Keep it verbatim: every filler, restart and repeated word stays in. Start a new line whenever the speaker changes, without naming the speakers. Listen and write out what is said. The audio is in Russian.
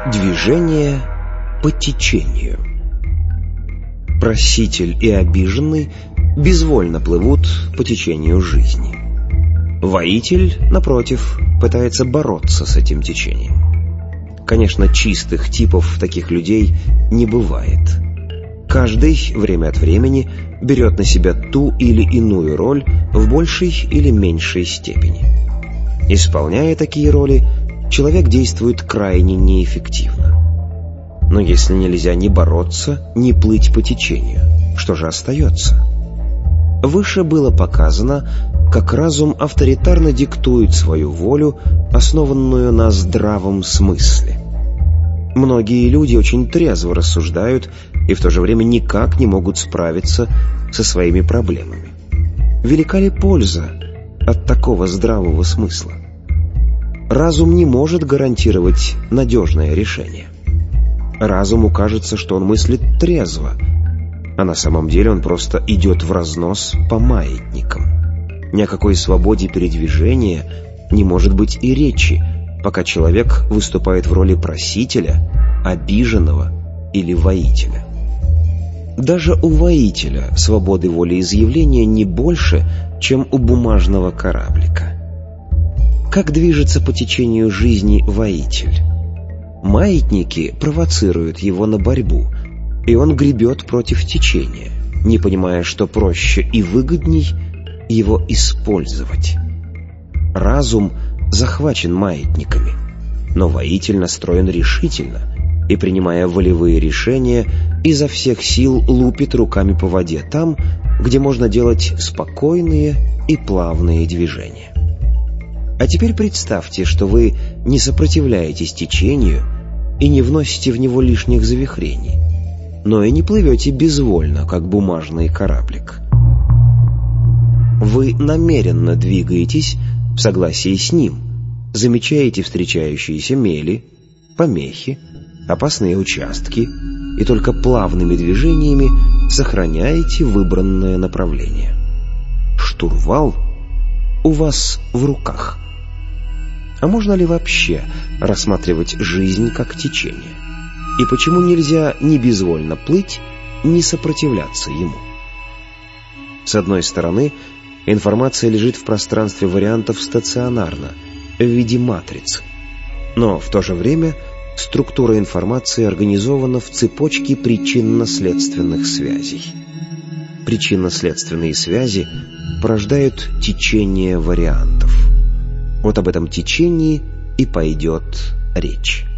Движение по течению. Проситель и обиженный безвольно плывут по течению жизни. Воитель, напротив, пытается бороться с этим течением. Конечно, чистых типов таких людей не бывает. Каждый время от времени берет на себя ту или иную роль в большей или меньшей степени. Исполняя такие роли, человек действует крайне неэффективно. Но если нельзя ни бороться, ни плыть по течению, что же остается? Выше было показано, как разум авторитарно диктует свою волю, основанную на здравом смысле. Многие люди очень трезво рассуждают и в то же время никак не могут справиться со своими проблемами. Велика ли польза от такого здравого смысла? Разум не может гарантировать надежное решение. Разуму кажется, что он мыслит трезво, а на самом деле он просто идет вразнос по маятникам. Ни о какой свободе передвижения не может быть и речи, пока человек выступает в роли просителя, обиженного или воителя. Даже у воителя свободы волеизъявления не больше, чем у бумажного кораблика. Как движется по течению жизни воитель? Маятники провоцируют его на борьбу, и он гребет против течения, не понимая, что проще и выгодней его использовать. Разум захвачен маятниками, но воитель настроен решительно и, принимая волевые решения, изо всех сил лупит руками по воде там, где можно делать спокойные и плавные движения. А теперь представьте, что вы не сопротивляетесь течению и не вносите в него лишних завихрений, но и не плывете безвольно, как бумажный кораблик. Вы намеренно двигаетесь в согласии с ним, замечаете встречающиеся мели, помехи, опасные участки и только плавными движениями сохраняете выбранное направление. Штурвал у вас в руках. А можно ли вообще рассматривать жизнь как течение? И почему нельзя ни безвольно плыть, ни сопротивляться ему? С одной стороны, информация лежит в пространстве вариантов стационарно, в виде матрицы. Но в то же время структура информации организована в цепочке причинно-следственных связей. Причинно-следственные связи порождают течение вариантов. Вот об этом течении и пойдет речь.